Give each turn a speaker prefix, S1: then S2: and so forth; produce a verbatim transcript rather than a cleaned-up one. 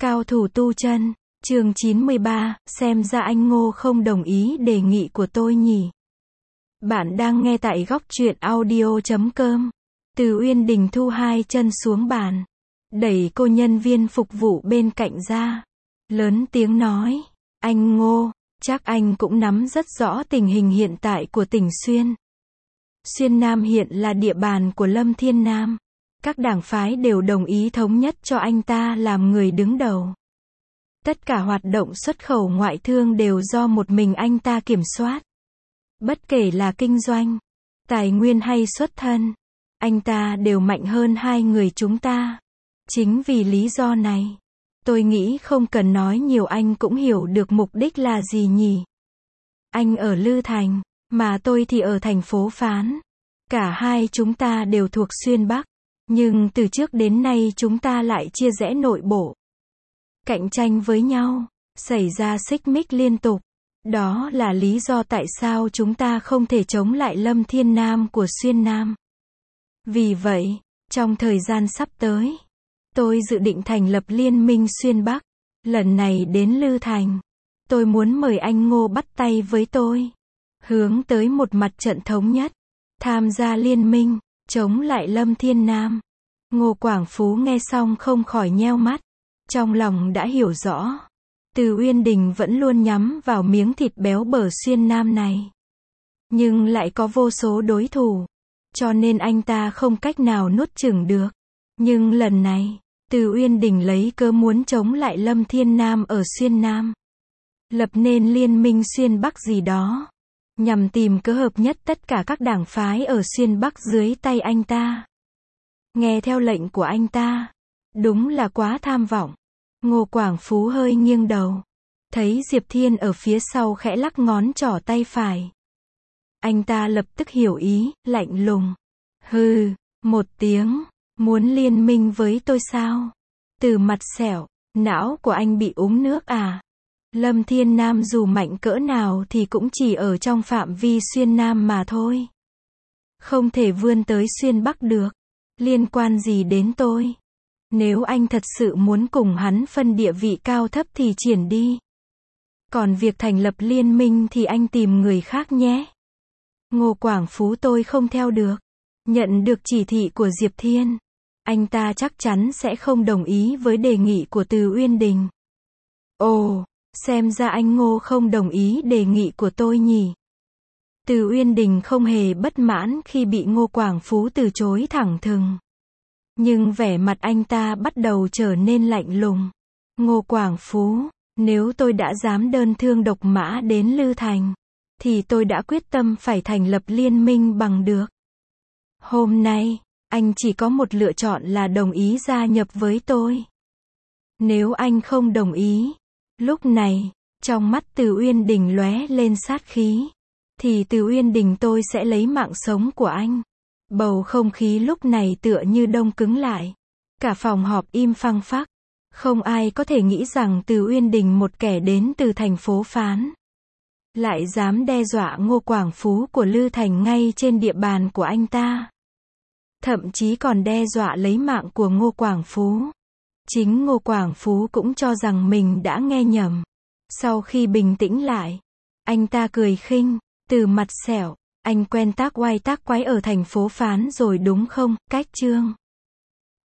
S1: Cao thủ tu chân, chương chín mươi ba, xem ra anh Ngô không đồng ý đề nghị của tôi nhỉ. Bạn đang nghe tại góc truyện audio chấm com. Từ Uyên Đình thu hai chân xuống bàn, đẩy cô nhân viên phục vụ bên cạnh ra, lớn tiếng nói, anh Ngô, chắc anh cũng nắm rất rõ tình hình hiện tại của tỉnh Xuyên. Xuyên Nam hiện là địa bàn của Lâm Thiên Nam. Các đảng phái đều đồng ý thống nhất cho anh ta làm người đứng đầu. Tất cả hoạt động xuất khẩu ngoại thương đều do một mình anh ta kiểm soát. Bất kể là kinh doanh, tài nguyên hay xuất thân, anh ta đều mạnh hơn hai người chúng ta. Chính vì lý do này, tôi nghĩ không cần nói nhiều anh cũng hiểu được mục đích là gì nhỉ. Anh ở Lư Thành, mà tôi thì ở thành phố Phán. Cả hai chúng ta đều thuộc Xuyên Bắc. Nhưng từ trước đến nay chúng ta lại chia rẽ nội bộ. Cạnh tranh với nhau, xảy ra xích mích liên tục. Đó là lý do tại sao chúng ta không thể chống lại Lâm Thiên Nam của Xuyên Nam. Vì vậy, trong thời gian sắp tới, tôi dự định thành lập Liên minh Xuyên Bắc. Lần này đến Lư Thành, tôi muốn mời anh Ngô bắt tay với tôi, hướng tới một mặt trận thống nhất, tham gia liên minh, chống lại Lâm Thiên Nam. Ngô Quảng Phú nghe xong không khỏi nheo mắt, trong lòng đã hiểu rõ. Từ Uyên Đình vẫn luôn nhắm vào miếng thịt béo bở Xuyên Nam này. Nhưng lại có vô số đối thủ, cho nên anh ta không cách nào nuốt chửng được. Nhưng lần này, Từ Uyên Đình lấy cớ muốn chống lại Lâm Thiên Nam ở Xuyên Nam. Lập nên liên minh Xuyên Bắc gì đó, nhằm tìm cớ hợp nhất tất cả các đảng phái ở Xuyên Bắc dưới tay anh ta. Nghe theo lệnh của anh ta, đúng là quá tham vọng. Ngô Quảng Phú hơi nghiêng đầu, thấy Diệp Thiên ở phía sau khẽ lắc ngón trỏ tay phải. Anh ta lập tức hiểu ý, lạnh lùng. Hừ, một tiếng, muốn liên minh với tôi sao? Từ mặt sẹo, não của anh bị uống nước à? Lâm Thiên Nam dù mạnh cỡ nào thì cũng chỉ ở trong phạm vi Xuyên Nam mà thôi. Không thể vươn tới Xuyên Bắc được. Liên quan gì đến tôi? Nếu anh thật sự muốn cùng hắn phân địa vị cao thấp thì triển đi. Còn việc thành lập liên minh thì anh tìm người khác nhé. Ngô Quảng Phú tôi không theo được. Nhận được chỉ thị của Diệp Thiên, anh ta chắc chắn sẽ không đồng ý với đề nghị của Từ Uyên Đình. Ồ, xem ra anh Ngô không đồng ý đề nghị của tôi nhỉ. Từ Uyên Đình không hề bất mãn khi bị Ngô Quảng Phú từ chối thẳng thừng. Nhưng vẻ mặt anh ta bắt đầu trở nên lạnh lùng. Ngô Quảng Phú, nếu tôi đã dám đơn thương độc mã đến Lư Thành, thì tôi đã quyết tâm phải thành lập liên minh bằng được. Hôm nay, anh chỉ có một lựa chọn là đồng ý gia nhập với tôi. Nếu anh không đồng ý, lúc này, trong mắt Từ Uyên Đình lóe lên sát khí, thì Từ Uyên Đình tôi sẽ lấy mạng sống của anh. Bầu không khí lúc này tựa như đông cứng lại. Cả phòng họp im phăng phắc. Không ai có thể nghĩ rằng Từ Uyên Đình, một kẻ đến từ thành phố Phán, lại dám đe dọa Ngô Quảng Phú của Lư Thành ngay trên địa bàn của anh ta. Thậm chí còn đe dọa lấy mạng của Ngô Quảng Phú. Chính Ngô Quảng Phú cũng cho rằng mình đã nghe nhầm. Sau khi bình tĩnh lại, anh ta cười khinh, Từ mặt sẹo, anh quen tác oai tác quái ở thành phố Phán rồi đúng không, Cách Trương?